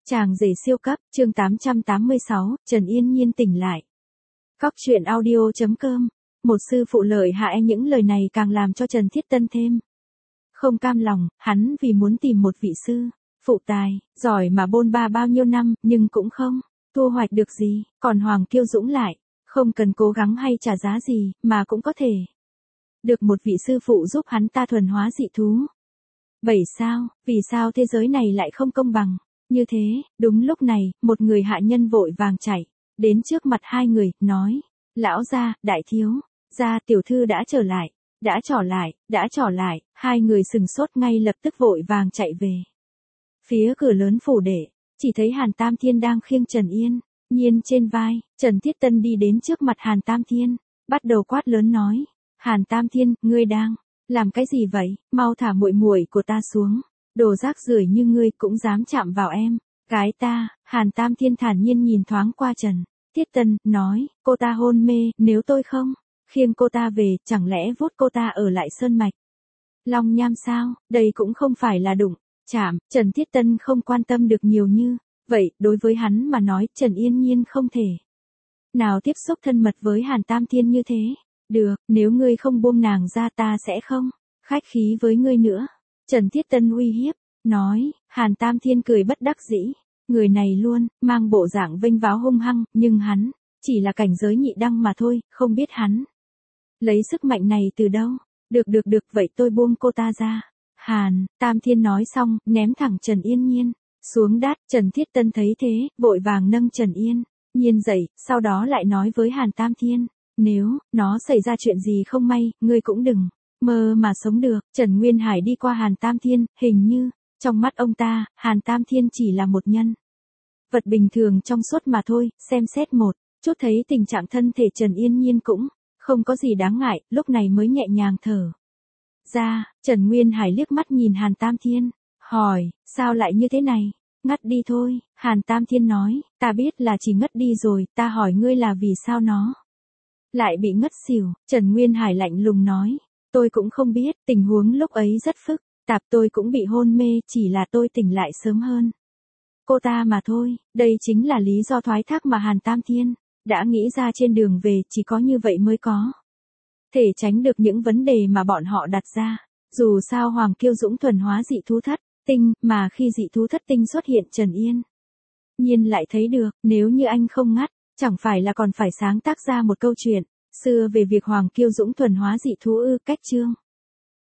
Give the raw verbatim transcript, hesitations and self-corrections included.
Chàng rể siêu cấp, chương tám trăm tám mươi sáu, Trần Yên Nhiên tỉnh lại. Cóc truyện audio chấm com. Một sư phụ lợi hại, những lời này càng làm cho Trần Thiết Tân thêm không cam lòng, hắn vì muốn tìm một vị sư phụ tài, giỏi mà bôn ba bao nhiêu năm, nhưng cũng không thu hoạch được gì, còn Hoàng Kiêu Dũng lại, không cần cố gắng hay trả giá gì, mà cũng có thể được một vị sư phụ giúp hắn ta thuần hóa dị thú. Vậy sao, vì sao thế giới này lại không công bằng như thế? Đúng lúc này, một người hạ nhân vội vàng chạy đến trước mặt hai người, nói: Lão gia, đại thiếu gia, tiểu thư đã trở lại, đã trở lại, đã trở lại. Hai người sừng sốt, ngay lập tức vội vàng chạy về phía cửa lớn phủ đệ, chỉ thấy Hàn Tam Thiên đang khiêng Trần Yên Nhiên trên vai. Trần Thiết Tân đi đến trước mặt Hàn Tam Thiên, bắt đầu quát lớn nói: Hàn Tam Thiên, ngươi đang làm cái gì vậy? Mau thả muội muội của ta xuống, đồ rác rưởi như ngươi cũng dám chạm vào em gái ta. Hàn Tam Thiên thản nhiên nhìn thoáng qua Trần Thiết Tân, nói: cô ta hôn mê, nếu tôi không khiêng cô ta về, chẳng lẽ vút cô ta ở lại sơn mạch Long Nham sao? Đây cũng không phải là đụng chạm. Trần Thiết Tân không quan tâm được nhiều như vậy, đối với hắn mà nói, Trần Yên Nhiên không thể nào tiếp xúc thân mật với Hàn Tam Thiên như thế. Được, nếu ngươi không buông nàng ra, ta sẽ không khách khí với ngươi nữa. Trần Thiết Tân uy hiếp, nói. Hàn Tam Thiên cười bất đắc dĩ, người này luôn mang bộ dạng vênh váo hung hăng, nhưng hắn chỉ là cảnh giới nhị đăng mà thôi, không biết hắn lấy sức mạnh này từ đâu. Được được được, vậy tôi buông cô ta ra. Hàn Tam Thiên nói xong, ném thẳng Trần Yên Nhiên xuống đất. Trần Thiết Tân thấy thế, vội vàng nâng Trần Yên Nhiên dậy, sau đó lại nói với Hàn Tam Thiên: Nếu nó xảy ra chuyện gì không may, ngươi cũng đừng mơ mà sống được. Trần Nguyên Hải đi qua Hàn Tam Thiên, hình như trong mắt ông ta, Hàn Tam Thiên chỉ là một nhân vật bình thường trong suốt mà thôi. Xem xét một chút thấy tình trạng thân thể Trần Yên Nhiên cũng không có gì đáng ngại, lúc này mới nhẹ nhàng thở ra. Trần Nguyên Hải liếc mắt nhìn Hàn Tam Thiên, hỏi: sao lại như thế này? Ngất đi thôi. Hàn Tam Thiên nói: ta biết là chỉ ngất đi rồi, ta hỏi ngươi là vì sao nó lại bị ngất xỉu. Trần Nguyên Hải lạnh lùng nói: tôi cũng không biết, tình huống lúc ấy rất phức tạp, tôi cũng bị hôn mê, chỉ là tôi tỉnh lại sớm hơn cô ta mà thôi. Đây chính là lý do thoái thác mà Hàn Tam Thiên đã nghĩ ra, trên đường về chỉ có như vậy mới có thể tránh được những vấn đề mà bọn họ đặt ra. Dù sao Hoàng Kiêu Dũng thuần hóa dị thú thất tinh, mà khi dị thú thất tinh xuất hiện, Trần Yên Nhiên lại thấy được, nếu như anh không ngắt, chẳng phải là còn phải sáng tác ra một câu chuyện xưa về việc Hoàng Kiêu Dũng thuần hóa dị thú ư? Cách chương